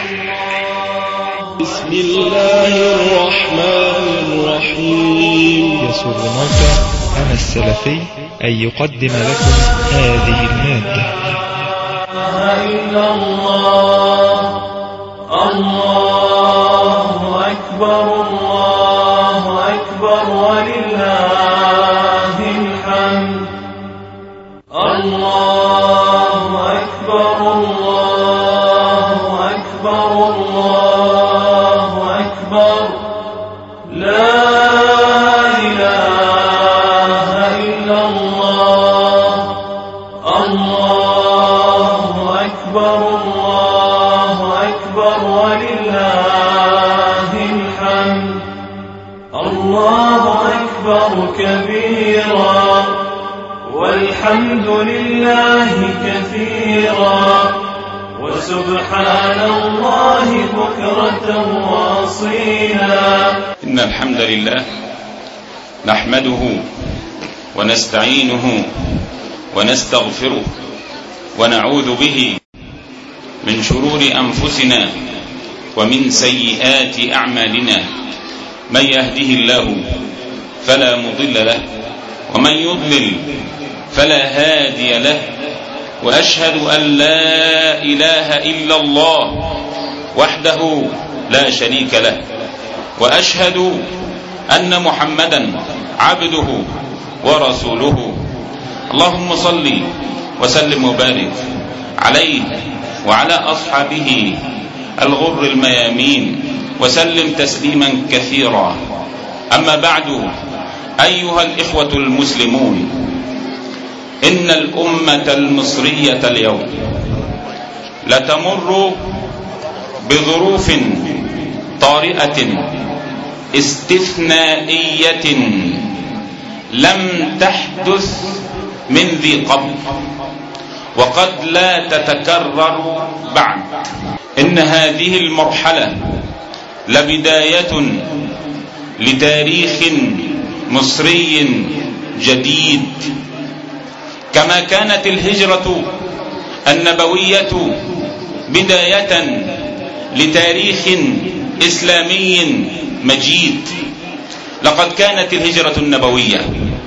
بسم الله الرحمن الرحيم. يسر موقع أنا السلفي أن يقدم لكم هذه المادة. إلا الله الله أكبر الله أكبر ولله الحمد. الله أكبر الله أكبر الله أكبر لا إله إلا الله. الله أكبر الله أكبر ولله الحمد. الله أكبر كبيرا والحمد لله كثيرا وسبحان الله بكرة وأصيلا. إن الحمد لله نحمده ونستعينه ونستغفره ونعوذ به من شرور أنفسنا ومن سيئات أعمالنا. من يهده الله فلا مضل له ومن يضلل فلا هادي له. وأشهد أن لا إله إلا الله وحده لا شريك له. وأشهد أن محمدا عبده ورسوله. اللهم صل وسلم وبارك عليه وعلى أصحابه الغر الميامين وسلم تسليما كثيرا. أما بعد، أيها الإخوة المسلمون، إن الأمة المصرية اليوم لتمر بظروف طارئة استثنائية لم تحدث من ذي قبل وقد لا تتكرر بعد. إن هذه المرحلة لبداية لتاريخ مصري جديد، كما كانت الهجرة النبوية بداية لتاريخ إسلامي مجيد. لقد كانت الهجرة النبوية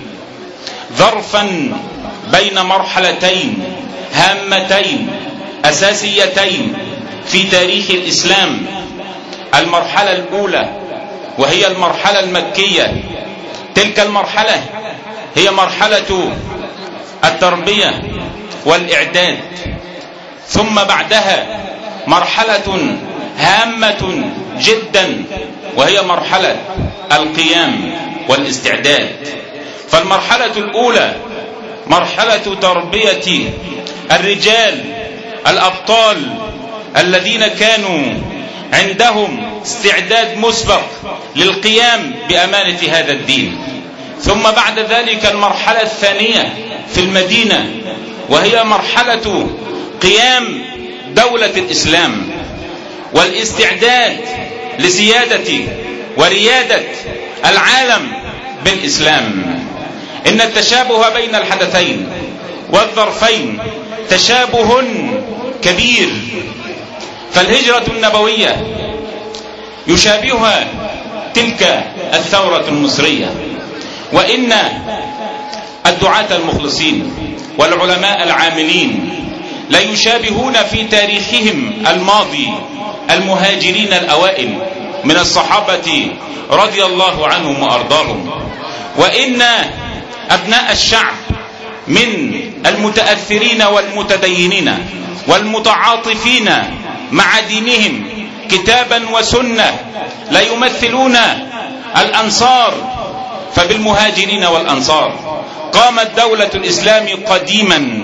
ظرفا بين مرحلتين هامتين أساسيتين في تاريخ الإسلام. المرحلة الأولى وهي المرحلة المكية. تلك المرحلة هي مرحلة التربية والإعداد. ثم بعدها مرحلة هامة جدا وهي مرحلة القيام والاستعداد. فالمرحلة الأولى مرحلة تربية الرجال الأبطال الذين كانوا عندهم استعداد مسبق للقيام بأمانة هذا الدين. ثم بعد ذلك المرحلة الثانية في المدينة وهي مرحلة قيام دولة الإسلام والاستعداد لسيادة وريادة العالم بالإسلام. إن التشابه بين الحدثين والظرفين تشابه كبير. فالهجرة النبوية يشابهها تلك الثورة المصرية. وإن الدعاة المخلصين والعلماء العاملين لا يشابهون في تاريخهم الماضي المهاجرين الأوائل من الصحابة رضي الله عنهم وأرضاهم. وإن أبناء الشعب من المتأثرين والمتدينين والمتعاطفين مع دينهم كتابا وسنة لا يمثلون الأنصار. فبالمهاجرين والأنصار قامت دولة الإسلام قديما،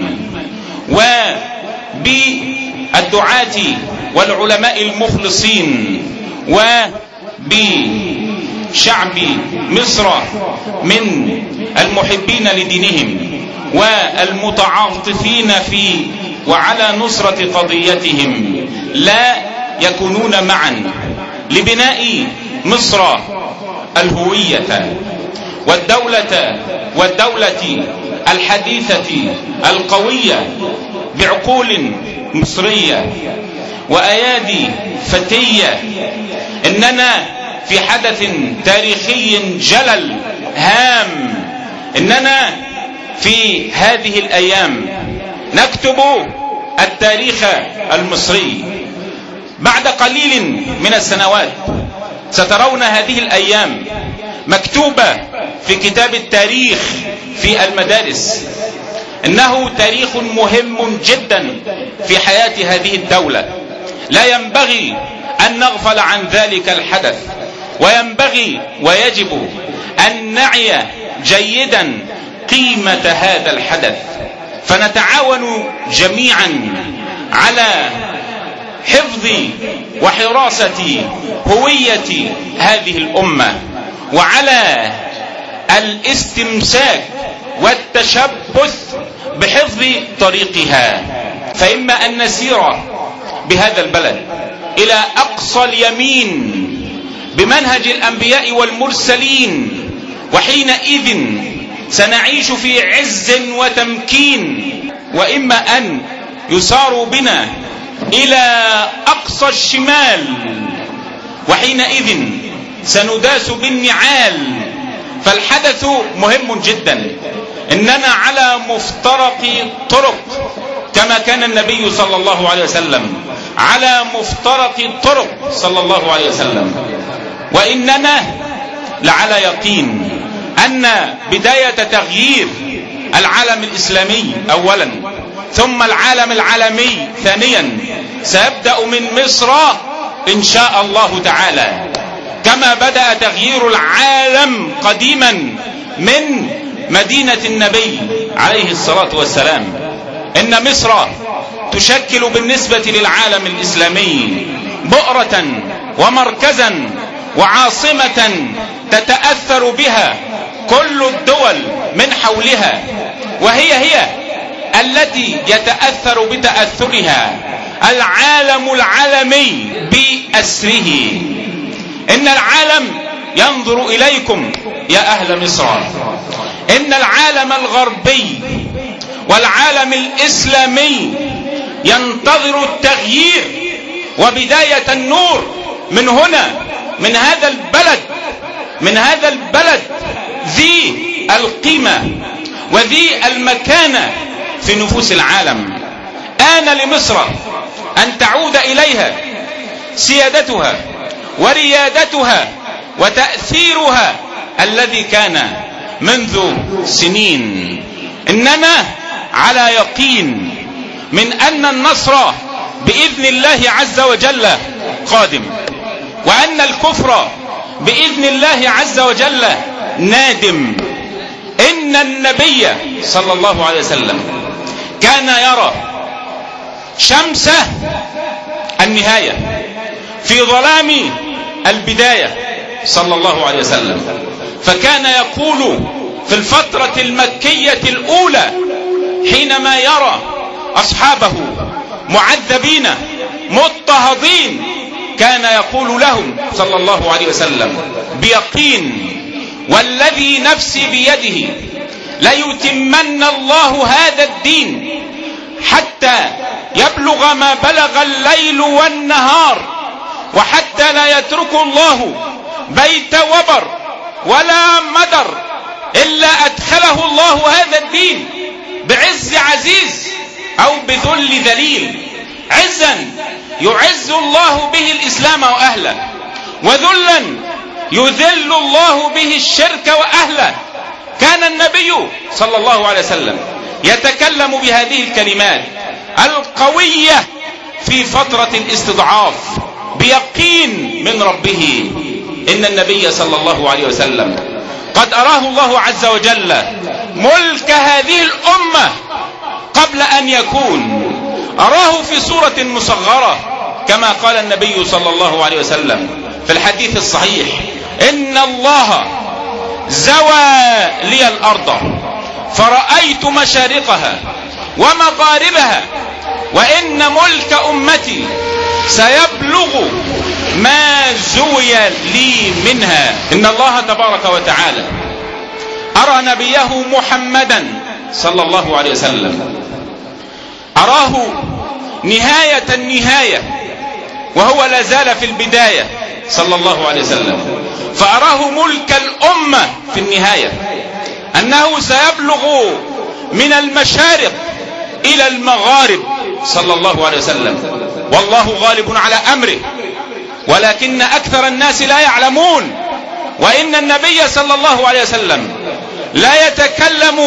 وبالدعاة والعلماء المخلصين وبشعب مصر من المحبين لدينهم والمتعاطفين في وعلى نصرة قضيتهم لا يكونون معا لبناء مصر الهوية والدولة الحديثة القوية بعقول مصرية وأيادي فتية، إننا في حدث تاريخي جلل هام، إننا في هذه الأيام نكتب التاريخ المصري. بعد قليل من السنوات سترون هذه الأيام مكتوبة في كتاب التاريخ في المدارس. إنه تاريخ مهم جدا في حياة هذه الدولة، لا ينبغي أن نغفل عن ذلك الحدث، وينبغي ويجب أن نعي جيدا قيمة هذا الحدث، فنتعاون جميعا على حفظ وحراسة هوية هذه الأمة، وعلى الاستمساك والتشبث بحفظ طريقها. فإما أن نسير بهذا البلد إلى أقصى اليمين بمنهج الأنبياء والمرسلين، وحينئذ سنعيش في عز وتمكين، وإما أن يسار بنا إلى أقصى الشمال، وحينئذ سنداس بالنعال. فالحدث مهم جدا، إننا على مفترق طرق كما كان النبي صلى الله عليه وسلم على مفترق الطرق صلى الله عليه وسلم، وإننا لعلى يقين أن بداية تغيير العالم الإسلامي أولا ثم العالم العالمي ثانيا سيبدأ من مصر إن شاء الله تعالى، كما بدأ تغيير العالم قديما من مدينة النبي عليه الصلاة والسلام. إن مصر تشكل بالنسبة للعالم الإسلامي بؤرة ومركزا وعاصمة تتأثر بها كل الدول من حولها، وهي التي يتأثر بتأثرها العالم العالمي بأسره. إن العالم ينظر إليكم يا أهل مصر، إن العالم الغربي والعالم الإسلامي ينتظر التغيير وبداية النور من هنا، من هذا البلد ذي القيمة وذي المكانة في نفوس العالم. آن لمصر أن تعود إليها سيادتها وريادتها وتأثيرها الذي كان منذ سنين. إننا على يقين من أن النصر بإذن الله عز وجل قادم، وأن الكفر بإذن الله عز وجل نادم. إن النبي صلى الله عليه وسلم كان يرى شمس النهاية في ظلام البداية صلى الله عليه وسلم، فكان يقول في الفترة المكية الأولى حينما يرى أصحابه معذبين مضطهدين، كان يقول لهم صلى الله عليه وسلم بيقين: والذي نفسي بيده ليتمن الله هذا الدين حتى يبلغ ما بلغ الليل والنهار، وحتى لا يترك الله بيت وبر ولا مدر إلا أدخله الله هذا الدين بعز عزيز أو بذل ذليل. عزا يعز الله به الإسلام وأهله، وذلا يذل الله به الشرك وأهله. كان النبي صلى الله عليه وسلم يتكلم بهذه الكلمات القوية في فترة الاستضعاف بيقين من ربه. إن النبي صلى الله عليه وسلم قد أراه الله عز وجل ملك هذه الأمة قبل أن يكون، أراه في صورة مصغرة كما قال النبي صلى الله عليه وسلم في الحديث الصحيح: إن الله زوى لي الأرض فرأيت مشارقها ومغاربها، وإن ملك أمتي سيبلغ ما زوي لي منها. إن الله تبارك وتعالى أرى نبيه محمدا صلى الله عليه وسلم، أراه نهاية النهاية وهو لا زال في البداية صلى الله عليه وسلم، فأراه ملك الأمة في النهاية، أنه سيبلغ من المشارق إلى المغارب صلى الله عليه وسلم، والله غالب على أمره، ولكن أكثر الناس لا يعلمون. وإن النبي صلى الله عليه وسلم لا يتكلم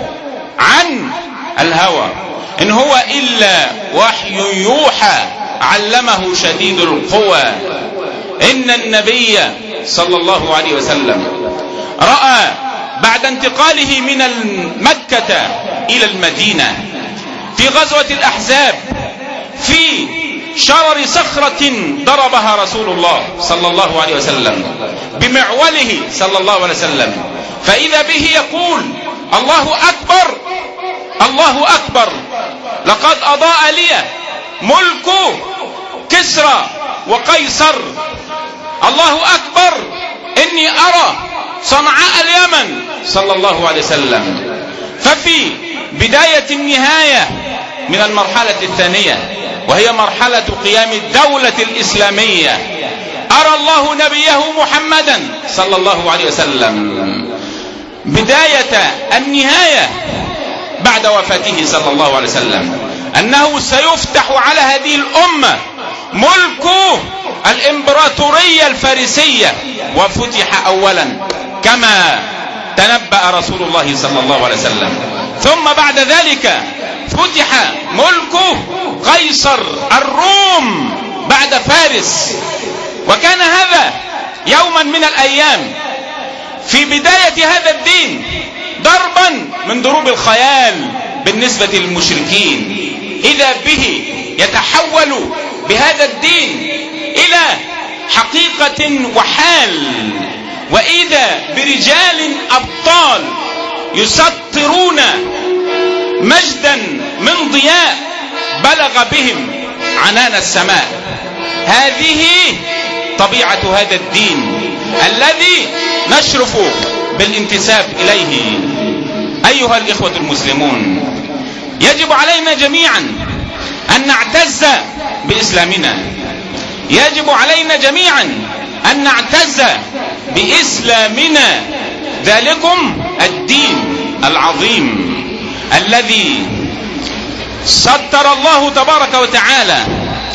عن الهوى، إن هو إلا وحي يوحى علمه شديد القوى. إن النبي صلى الله عليه وسلم رأى بعد انتقاله من مكة إلى المدينة في غزوة الأحزاب في شرر صخرة ضربها رسول الله صلى الله عليه وسلم بمعوله صلى الله عليه وسلم، فإذا به يقول: الله أكبر الله أكبر، لقد أضاء لي ملك كسرى وقيصر، الله أكبر إني أرى صنعاء اليمن صلى الله عليه وسلم. ففي بداية النهاية من المرحلة الثانية، وهي مرحلة قيام الدولة الإسلامية، أرى الله نبيه محمدا صلى الله عليه وسلم بداية النهاية بعد وفاته صلى الله عليه وسلم أنه سيفتح على هذه الأمة ملك الإمبراطورية الفارسية، وفتح أولا كما تنبأ رسول الله صلى الله عليه وسلم، ثم بعد ذلك فتح ملك قيصر الروم بعد فارس. وكان هذا يوما من الأيام في بداية هذا الدين ضربا من ضروب الخيال بالنسبة للمشركين، إذا به يتحول بهذا الدين إلى حقيقة وحال، وإذا برجال أبطال يسطرون مجدا من ضياء بلغ بهم عنان السماء. هذه طبيعة هذا الدين الذي نشرف بالانتساب إليه. أيها الإخوة المسلمون، يجب علينا جميعا أن نعتز بإسلامنا، يجب علينا جميعا أن نعتز بإسلامنا، ذلكم الدين العظيم الذي ستر الله تبارك وتعالى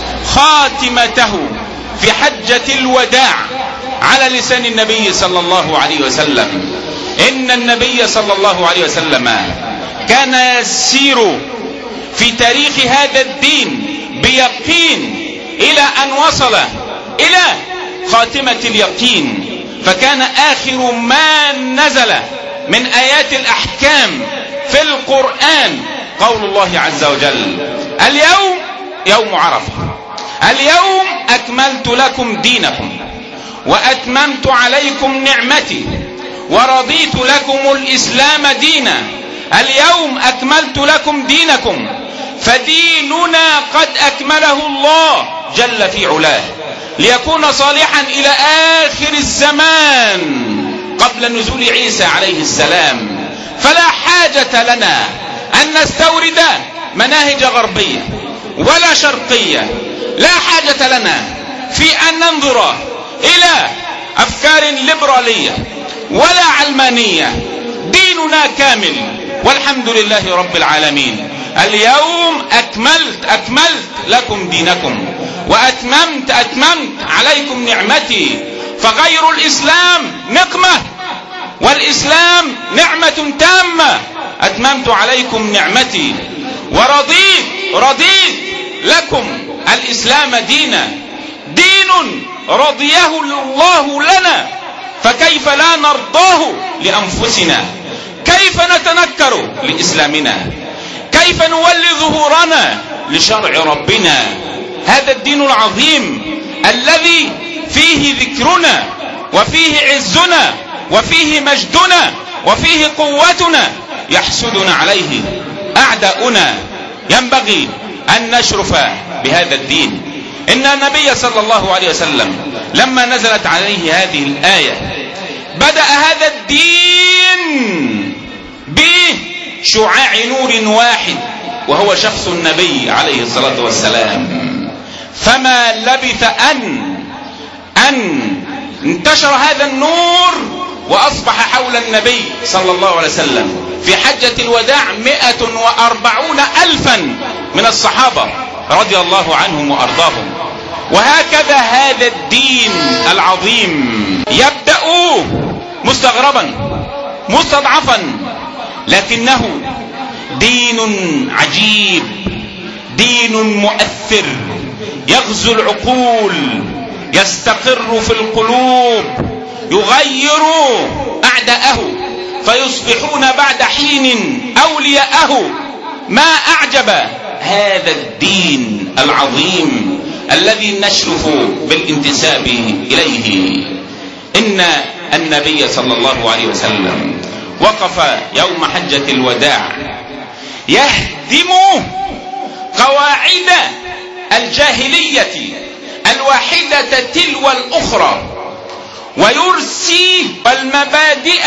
خاتمته في حجة الوداع على لسان النبي صلى الله عليه وسلم. إن النبي صلى الله عليه وسلم كان يسير في تاريخ هذا الدين بيقين إلى أن وصل إلى خاتمة اليقين، فكان آخر ما نزل من آيات الأحكام في القرآن قول الله عز وجل: اليوم يوم عرفة، اليوم أكملت لكم دينكم وأتممت عليكم نعمتي ورضيت لكم الإسلام دينا، اليوم أكملت لكم دينكم. فديننا قد أكمله الله جل في علاه ليكون صالحا إلى آخر الزمان قبل نزول عيسى عليه السلام. فلا حاجة لنا أن نستورد مناهج غربية ولا شرقية، لا حاجة لنا في أن ننظر إلى أفكار ليبرالية ولا علمانية. ديننا كامل والحمد لله رب العالمين. اليوم أكملت لكم دينكم وأتممت عليكم نعمتي. فغير الإسلام نقمة، والإسلام نعمة تامة. أتممت عليكم نعمتي ورضيت لكم الإسلام دينا، دين رضيه الله لنا، فكيف لا نرضاه لأنفسنا؟ كيف نتنكر لإسلامنا؟ كيف نولي ظهورنا لشرع ربنا؟ هذا الدين العظيم الذي فيه ذكرنا وفيه عزنا وفيه مجدنا وفيه قوتنا يحسدنا عليه أعداؤنا. ينبغي أن نشرف بهذا الدين. إن النبي صلى الله عليه وسلم لما نزلت عليه هذه الآية بدأ هذا الدين بشعاع نور واحد، وهو شخص النبي عليه الصلاة والسلام. فما لبث أن انتشر هذا النور وأصبح حول النبي صلى الله عليه وسلم في حجة الوداع 140,000 من الصحابة رضي الله عنهم وأرضاهم. وهكذا هذا الدين العظيم يبدأ مستغربا مستضعفا، لكنه دين عجيب، دين مؤثر يغزو العقول، يستقر في القلوب، يغير أعداءه فيصبحون بعد حين أولياءه. ما أعجب هذا الدين العظيم الذي نشرف بالانتساب إليه. إن النبي صلى الله عليه وسلم وقف يوم حجة الوداع يهدم قواعد الجاهلية الواحدة تلو الأخرى، ويرسي المبادئ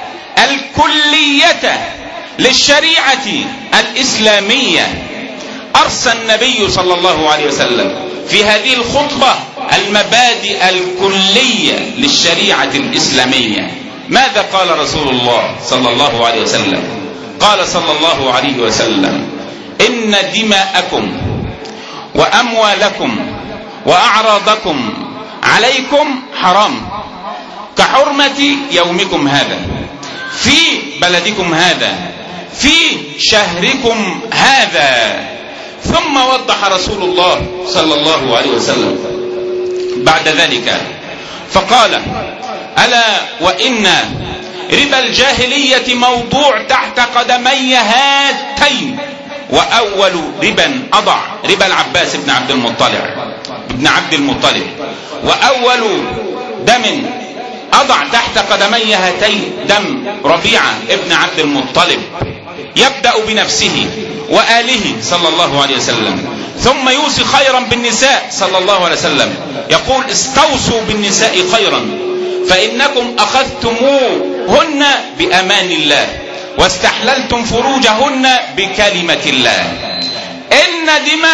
الكلية للشريعة الإسلامية. أرسى النبي صلى الله عليه وسلم في هذه الخطبة المبادئ الكلية للشريعة الإسلامية. ماذا قال رسول الله صلى الله عليه وسلم؟ قال صلى الله عليه وسلم: إن دماءكم وأموالكم وأعراضكم عليكم حرام كحرمة يومكم هذا في بلدكم هذا في شهركم هذا. ثم وضح رسول الله صلى الله عليه وسلم بعد ذلك فقال: ألا وإن ربا الجاهلية موضوع تحت قدمي هاتين، وأول ربا أضع ربا العباس بن عبد المطلب، وأول دم أضع تحت قدمي هاتين دم ربيعة ابن عبد المطلب. يبدأ بنفسه وآله صلى الله عليه وسلم، ثم يوصي خيرا بالنساء صلى الله عليه وسلم، يقول: استوصوا بالنساء خيرا فإنكم أخذتموهن بأمان الله واستحللتم فروجهن بكلمة الله. إن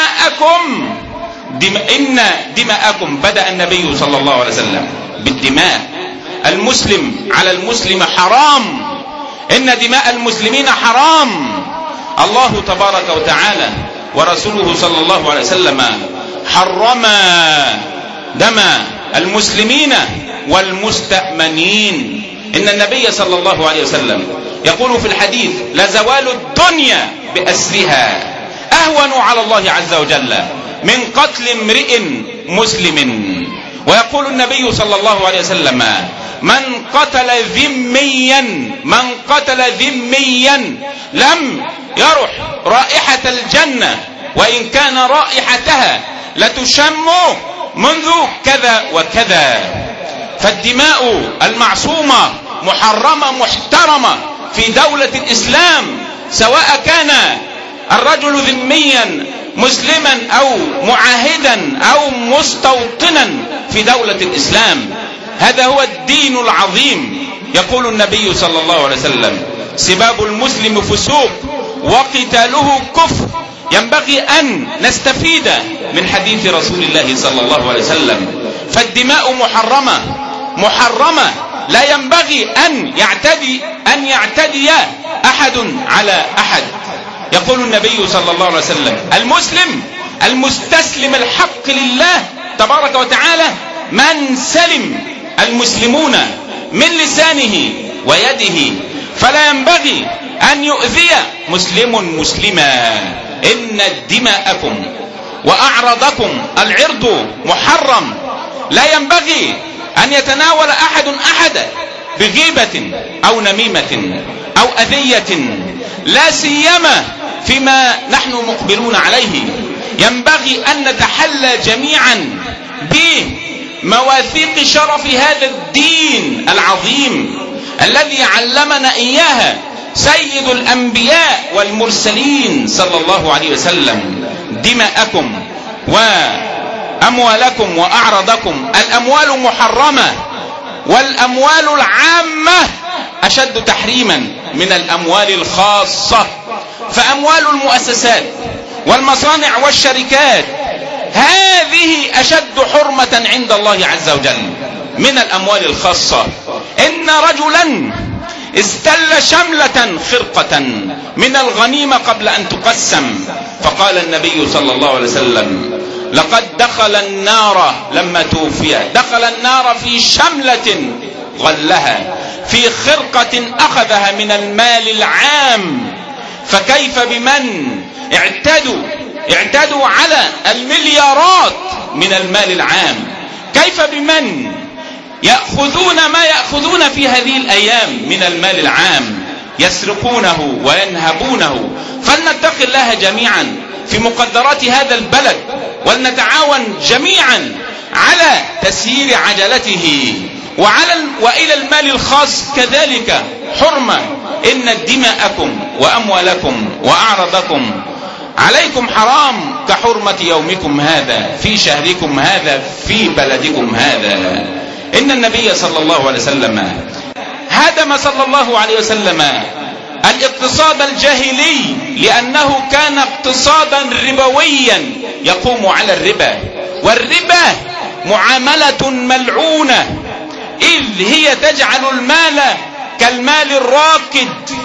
دماءكم بدأ النبي صلى الله عليه وسلم بالدماء. المسلم على المسلم حرام، إن دماء المسلمين حرام. الله تبارك وتعالى ورسوله صلى الله عليه وسلم حرم دم المسلمين والمستأمنين. إن النبي صلى الله عليه وسلم يقول في الحديث: لزوال الدنيا بأسرها أهون على الله عز وجل من قتل امرئ مسلم. ويقول النبي صلى الله عليه وسلم: من قتل ذميا لم يرح رائحة الجنة وإن كان رائحتها لتشم منذ كذا وكذا. فالدماء المعصومة محرمة محترمة في دولة الإسلام، سواء كان الرجل ذميا مسلما أو معاهدا أو مستوطنا في دولة الإسلام. هذا هو الدين العظيم. يقول النبي صلى الله عليه وسلم: سباب المسلم فسوق وقتاله كفر. ينبغي أن نستفيد من حديث رسول الله صلى الله عليه وسلم. فالدماء محرمة، لا ينبغي أن يعتدي أحد على أحد. يقول النبي صلى الله عليه وسلم: المسلم المستسلم الحق لله تبارك وتعالى من سلم المسلمون من لسانه ويده، فلا ينبغي أن يؤذي مسلم مسلما. إن دماءكم وأعراضكم، العرض محرم، لا ينبغي أن يتناول أحد أحدا بغيبة أو نميمة أو أذية، لا سيما فيما نحن مقبلون عليه. ينبغي أن نتحلى جميعا بمواثيق شرف هذا الدين العظيم الذي علمنا إياها سيد الأنبياء والمرسلين صلى الله عليه وسلم. دماءكم وأموالكم وأعراضكم، الأموال محرمة، والأموال العامة أشد تحريما من الأموال الخاصة. فأموال المؤسسات والمصانع والشركات هذه أشد حرمة عند الله عز وجل من الأموال الخاصة. إن رجلا استل شملة خرقة من الغنيمة قبل أن تقسم، فقال النبي صلى الله عليه وسلم: لقد دخل النار لما توفي، دخل النار في شملة غلها، في خرقة أخذها من المال العام. فكيف بمن اعتدوا على المليارات من المال العام؟ كيف بمن يأخذون ما يأخذون في هذه الأيام من المال العام، يسرقونه وينهبونه؟ فلنتقي الله جميعا في مقدرات هذا البلد، ولنتعاون جميعا على تسيير عجلته، وإلى المال الخاص كذلك حرمة. إن دماءكم وأموالكم وأعراضكم عليكم حرام كحرمة يومكم هذا في شهركم هذا في بلدكم هذا. إن النبي صلى الله عليه وسلم هدم صلى الله عليه وسلم الاقتصاد الجاهلي، لأنه كان اقتصادا ربويا يقوم على الربا، والربا معاملة ملعونة، إذ هي تجعل المال كالمال الراكد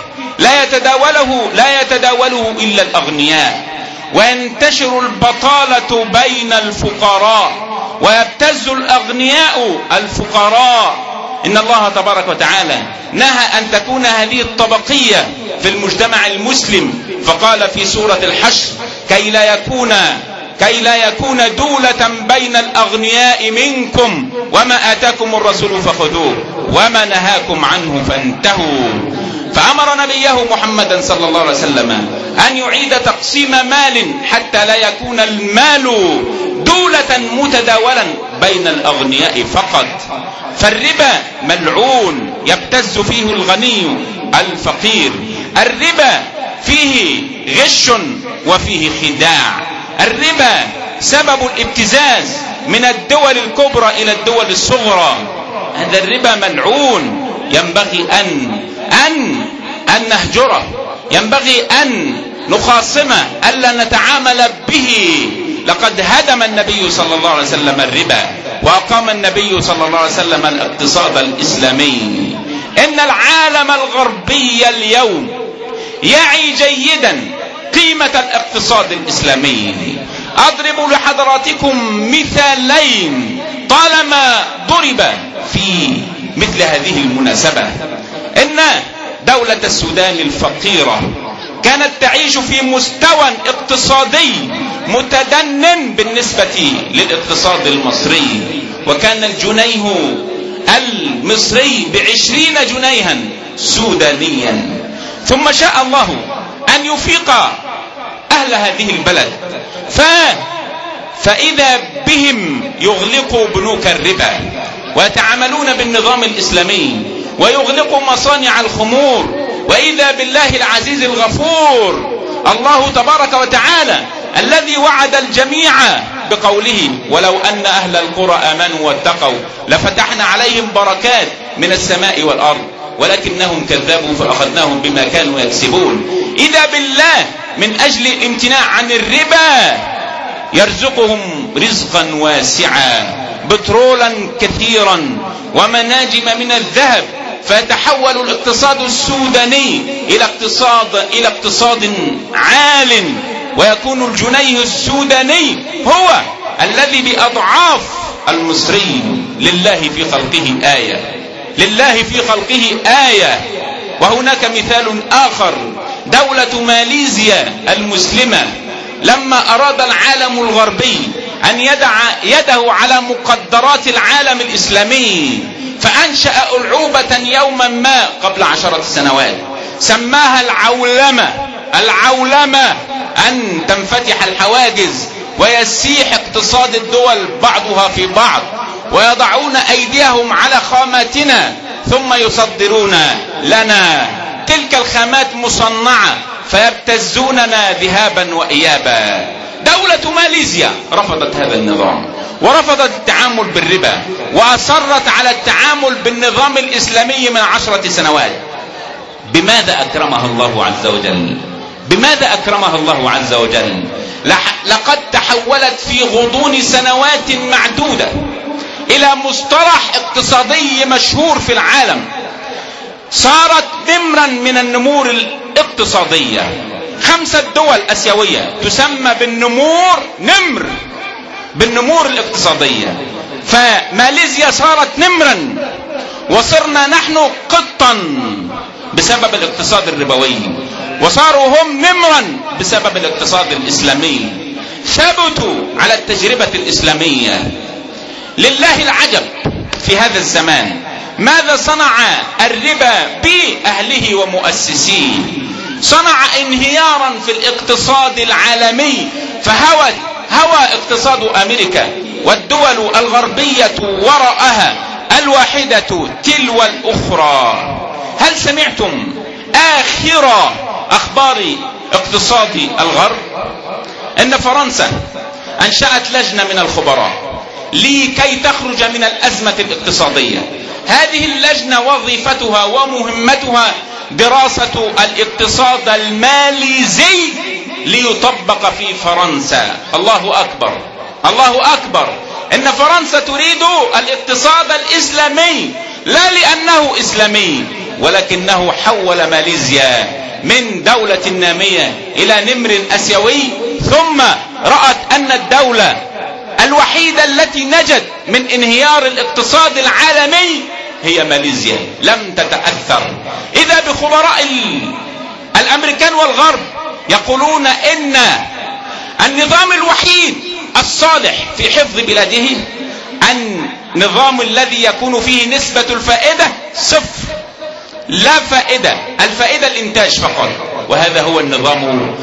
لا يتداوله إلا الأغنياء، وينتشر البطالة بين الفقراء، ويبتز الأغنياء الفقراء. إن الله تبارك وتعالى نهى أن تكون هذه الطبقية في المجتمع المسلم، فقال في سورة الحشر: كي لا يكون دولة بين الأغنياء منكم، وما آتاكم الرسول فخذوه وما نهاكم عنه فانتهوا. فأمر نبيه محمدا صلى الله عليه وسلم أن يعيد تقسيم مال حتى لا يكون المال دولة متداولا بين الأغنياء فقط. فالربا ملعون يبتز فيه الغني الفقير، الربا فيه غش وفيه خداع، الربا سبب الابتزاز من الدول الكبرى إلى الدول الصغرى. هذا الربا ملعون، ينبغي أن نهجره، ينبغي أن نخاصمه، ألا نتعامل به. لقد هدم النبي صلى الله عليه وسلم الربا، وأقام النبي صلى الله عليه وسلم الاقتصاد الإسلامي. إن العالم الغربي اليوم يعي جيدا قيمة الاقتصاد الإسلامي. أضرب لحضراتكم مثالين طالما ضرب في مثل هذه المناسبة. إن دولة السودان الفقيرة كانت تعيش في مستوى اقتصادي متدنٍ بالنسبة للاقتصاد المصري، وكان الجنيه المصري ب20 جنيها سودانيا. ثم شاء الله أن يفيق أهل هذه البلد، فإذا بهم يغلقوا بنوك الربا ويتعاملون بالنظام الإسلامي، ويغلقوا مصانع الخمور، وإذا بالله العزيز الغفور الله تبارك وتعالى الذي وعد الجميع بقوله: ولو أن أهل القرى آمنوا واتقوا لفتحنا عليهم بركات من السماء والأرض ولكنهم كذبوا فأخذناهم بما كانوا يكسبون. إذا بالله من أجل الامتناع عن الربا يرزقهم رزقا واسعا، بترولا كثيرا ومناجم من الذهب، فيتحول الاقتصاد السوداني إلى اقتصاد عال، ويكون الجنيه السوداني هو الذي بأضعاف المصري. لله في خلقه آية، لله في خلقه آية. وهناك مثال آخر، دولة ماليزيا المسلمة لما أراد العالم الغربي أن يدع يده على مقدرات العالم الإسلامي، فأنشأ ألعوبة يوما ما قبل 10 سنوات سماها العولمة، أن تنفتح الحواجز ويسيح اقتصاد الدول بعضها في بعض، ويضعون أيديهم على خاماتنا ثم يصدرون لنا تلك الخامات مصنعة، فيبتزوننا ذهابا وإيابا. دولة ماليزيا رفضت هذا النظام، ورفضت التعامل بالربا، وأصرت على التعامل بالنظام الإسلامي من 10 سنوات. بماذا أكرمها الله عز وجل؟ بماذا أكرمها الله عز وجل؟ لقد تحولت في غضون سنوات معدودة إلى مصطلح اقتصادي مشهور في العالم. صارت نمرا من النمور الاقتصادية. 5 دول آسيوية تسمى بالنمور الاقتصادية. فماليزيا صارت نمرا، وصرنا نحن قطا بسبب الاقتصاد الربوي، وصاروا هم نمرا بسبب الاقتصاد الإسلامي. ثبتوا على التجربة الإسلامية. لله العجب في هذا الزمان. ماذا صنع الربا بأهله ومؤسسيه؟ صنع انهيارا في الاقتصاد العالمي، هوى اقتصاد أمريكا والدول الغربية وراءها الواحدة تلو الأخرى. هل سمعتم آخر أخبار اقتصاد الغرب؟ إن فرنسا أنشأت لجنة من الخبراء لكي تخرج من الأزمة الاقتصادية. هذه اللجنة وظيفتها ومهمتها دراسة الاقتصاد الماليزي ليطبق في فرنسا. الله أكبر، الله أكبر. إن فرنسا تريد الاقتصاد الإسلامي، لا لأنه إسلامي، ولكنه حول ماليزيا من دولة نامية إلى نمر آسيوي. ثم رأت أن الدولة الوحيدة التي نجت من انهيار الاقتصاد العالمي هي ماليزيا، لم تتأثر. إذا بخبراء الأمريكان والغرب يقولون إن النظام الوحيد الصالح في حفظ بلاده النظام الذي يكون فيه نسبة الفائدة 0، لا فائدة، الفائدة الإنتاج فقط، وهذا هو النظام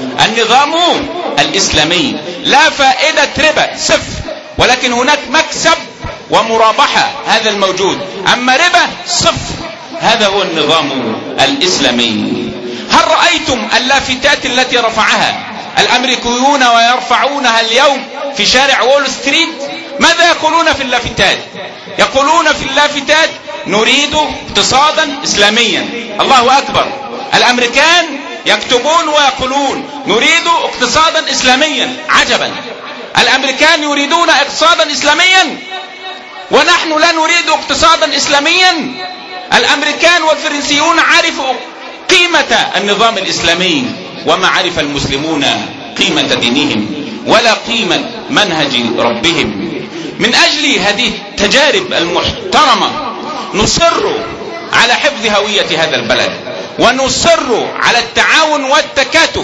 الإسلامي. لا فائدة، ربا 0، ولكن هناك مكسب ومرابحة، هذا الموجود. أما ربا 0، هذا هو النظام الإسلامي. هل رأيتم اللافتات التي رفعها الأمريكيون ويرفعونها اليوم في شارع وول ستريت؟ ماذا يقولون في اللافتات؟ يقولون في اللافتات: نريد اقتصادا إسلاميا. الله أكبر. الأمريكان يكتبون ويقولون: نريد اقتصادا إسلاميا. عجبا، الأمريكان يريدون اقتصادا إسلاميا ونحن لا نريد اقتصادا إسلاميا. الأمريكان والفرنسيون عرفوا قيمة النظام الإسلامي، وما عرف المسلمون قيمة دينهم ولا قيمة منهج ربهم. من أجل هذه التجارب المحترمة نصر على حفظ هوية هذا البلد، ونصر على التعاون والتكاتف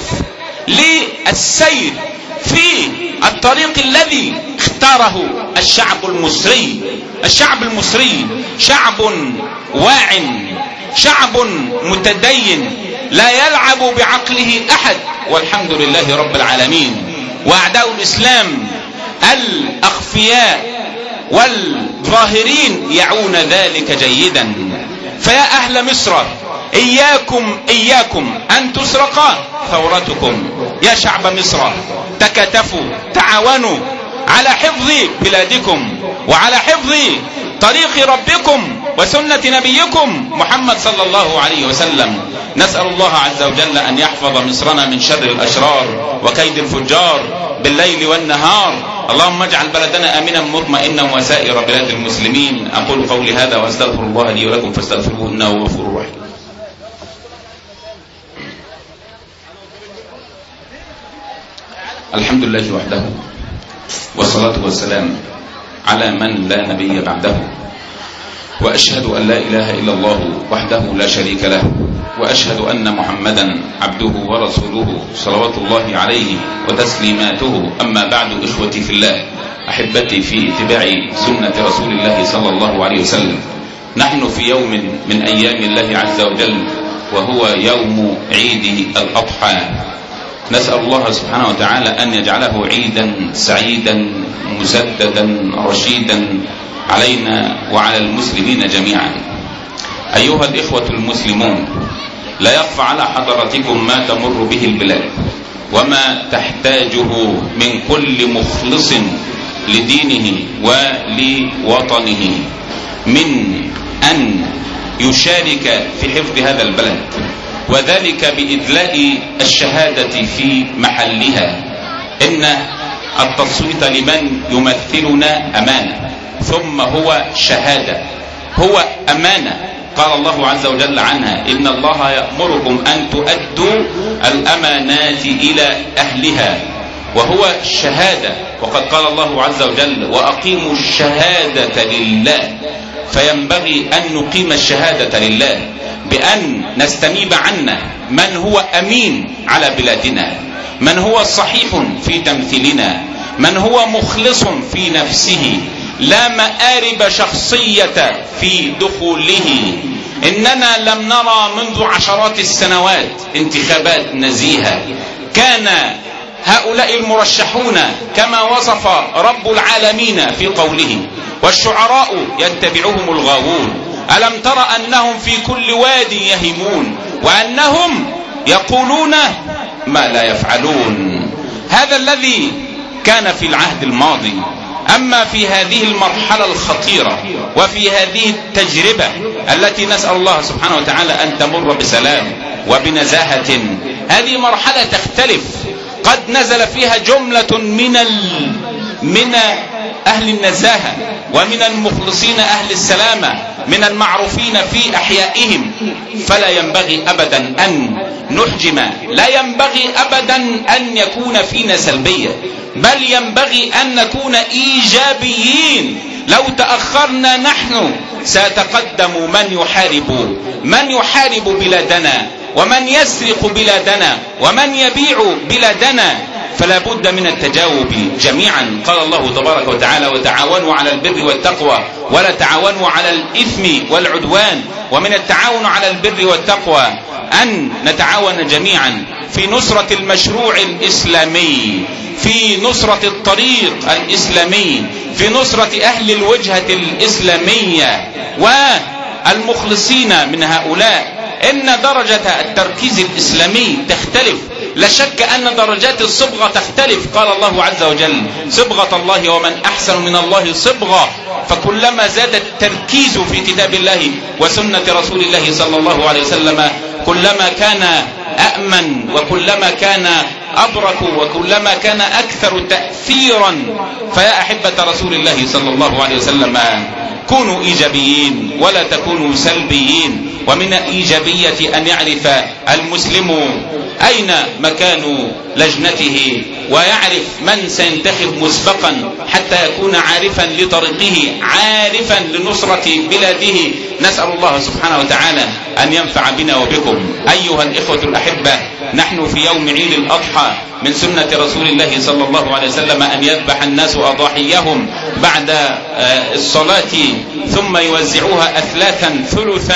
للسير في الطريق الذي اختاره الشعب المصري. الشعب المصري شعب واع، شعب متدين، لا يلعب بعقله أحد، والحمد لله رب العالمين. وأعداء الإسلام الأخفياء والظاهرين يعون ذلك جيدا. فيا أهل مصر، إياكم أن تسرق ثورتكم. يا شعب مصر، تكاتفوا، تعاونوا على حفظ بلادكم وعلى حفظ طريق ربكم وسنة نبيكم محمد صلى الله عليه وسلم. نسأل الله عز وجل أن يحفظ مصرنا من شر الأشرار وكيد الفجار بالليل والنهار. اللهم اجعل بلدنا آمنا مطمئنا وسائر بلاد المسلمين. أقول قولي هذا وأستغفر الله لي ولكم فاستغفروه إنه هو غفور رحيم. الحمد لله وحده، والصلاة والسلام على من لا نبي بعده، وأشهد أن لا إله إلا الله وحده لا شريك له، وأشهد أن محمدا عبده ورسوله صلوات الله عليه وتسليماته. أما بعد، إخوتي في الله، أحبتي في اتباع سنة رسول الله صلى الله عليه وسلم، نحن في يوم من أيام الله عز وجل، وهو يوم عيد الأضحى. نسأل الله سبحانه وتعالى أن يجعله عيدا سعيدا مسددا رشيدا علينا وعلى المسلمين جميعا. أيها الإخوة المسلمون، لا يخفى على حضراتكم ما تمر به البلاد وما تحتاجه من كل مخلص لدينه ولوطنه من أن يشارك في حفظ هذا البلد، وذلك بإدلاء الشهادة في محلها. إن التصويت لمن يمثلنا أمانة، ثم هو شهادة، هو أمانة. قال الله عز وجل عنها: إن الله يأمركم أن تؤدوا الأمانات إلى أهلها، وهو شهادة. وقد قال الله عز وجل: وأقيموا الشهادة لله. فينبغي أن نقيم الشهادة لله بأن نستنيب عنا من هو أمين على بلادنا، من هو صحيح في تمثيلنا، من هو مخلص في نفسه، لا مآرب شخصية في دخوله. إننا لم نرى منذ عشرات السنوات انتخابات نزيهة. كان هؤلاء المرشحون كما وصف رب العالمين في قوله: والشعراء يتبعهم الغاوون. ألم تر أنهم في كل واد يهيمون وأنهم يقولون ما لا يفعلون. هذا الذي كان في العهد الماضي. أما في هذه المرحلة الخطيرة وفي هذه التجربة التي نسأل الله سبحانه وتعالى أن تمر بسلام وبنزاهة، هذه مرحلة تختلف. قد نزل فيها جملة من أهل النزاهة ومن المخلصين أهل السلامة، من المعروفين في أحيائهم. فلا ينبغي أبدا أن نحجم، لا ينبغي أبدا أن يكون فينا سلبية، بل ينبغي أن نكون إيجابيين. لو تأخرنا نحن سيتقدم من يحارب بلادنا، ومن يسرق بلادنا، ومن يبيع بلادنا. فلا بد من التجاوب جميعا. قال الله تبارك وتعالى: وتعاونوا على البر والتقوى ولا تعاونوا على الإثم والعدوان. ومن التعاون على البر والتقوى أن نتعاون جميعا في نصرة المشروع الإسلامي، في نصرة الطريق الإسلامي، في نصرة أهل الوجهة الإسلامية والمخلصين من هؤلاء. إن درجة التركيز الإسلامي تختلف، لا شك أن درجات الصبغة تختلف. قال الله عز وجل: صبغة الله ومن أحسن من الله صبغة. فكلما زاد التركيز في كتاب الله وسنة رسول الله صلى الله عليه وسلم كلما كان أأمن، وكلما كان أبرك، وكلما كان أكثر تأثيرا. فيا أحبة رسول الله صلى الله عليه وسلم، كونوا إيجابيين ولا تكونوا سلبيين. ومن الإيجابية أن يعرف المسلم أين مكان لجنته، ويعرف من سينتخب مسبقا، حتى يكون عارفا لطريقه، عارفا لنصرة بلاده. نسأل الله سبحانه وتعالى أن ينفع بنا وبكم. أيها الإخوة الأحبة، نحن في يوم عيد الأضحى. من سنة رسول الله صلى الله عليه وسلم أن يذبح الناس أضاحيهم بعد الصلاة، ثم يوزعوها أثلاثا، ثلث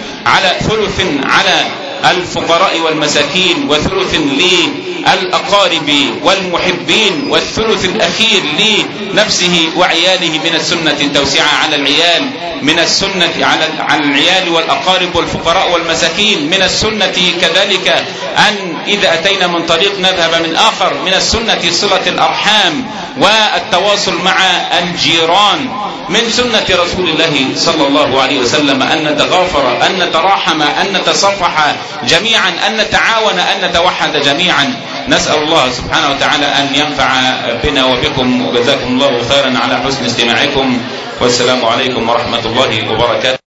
على الفقراء والمساكين، وثلث للأقارب والمحبين، والثلث الأخير لنفسه وعياله. من السنة التوسعة على العيال، من السنة على العيال والأقارب والفقراء والمساكين. من السنة كذلك أن إذا أتينا من طريق نذهب من آخر. من السنة صلة الأرحام والتواصل مع الجيران. من سنة رسول الله صلى الله عليه وسلم أن نتغافر، أن نتراحم، أن نتصفح جميعا، أن نتعاون، أن نتوحد جميعا. نسأل الله سبحانه وتعالى أن ينفع بنا وبكم، وجزاكم الله خيرا على حسن استماعكم، والسلام عليكم ورحمة الله وبركاته.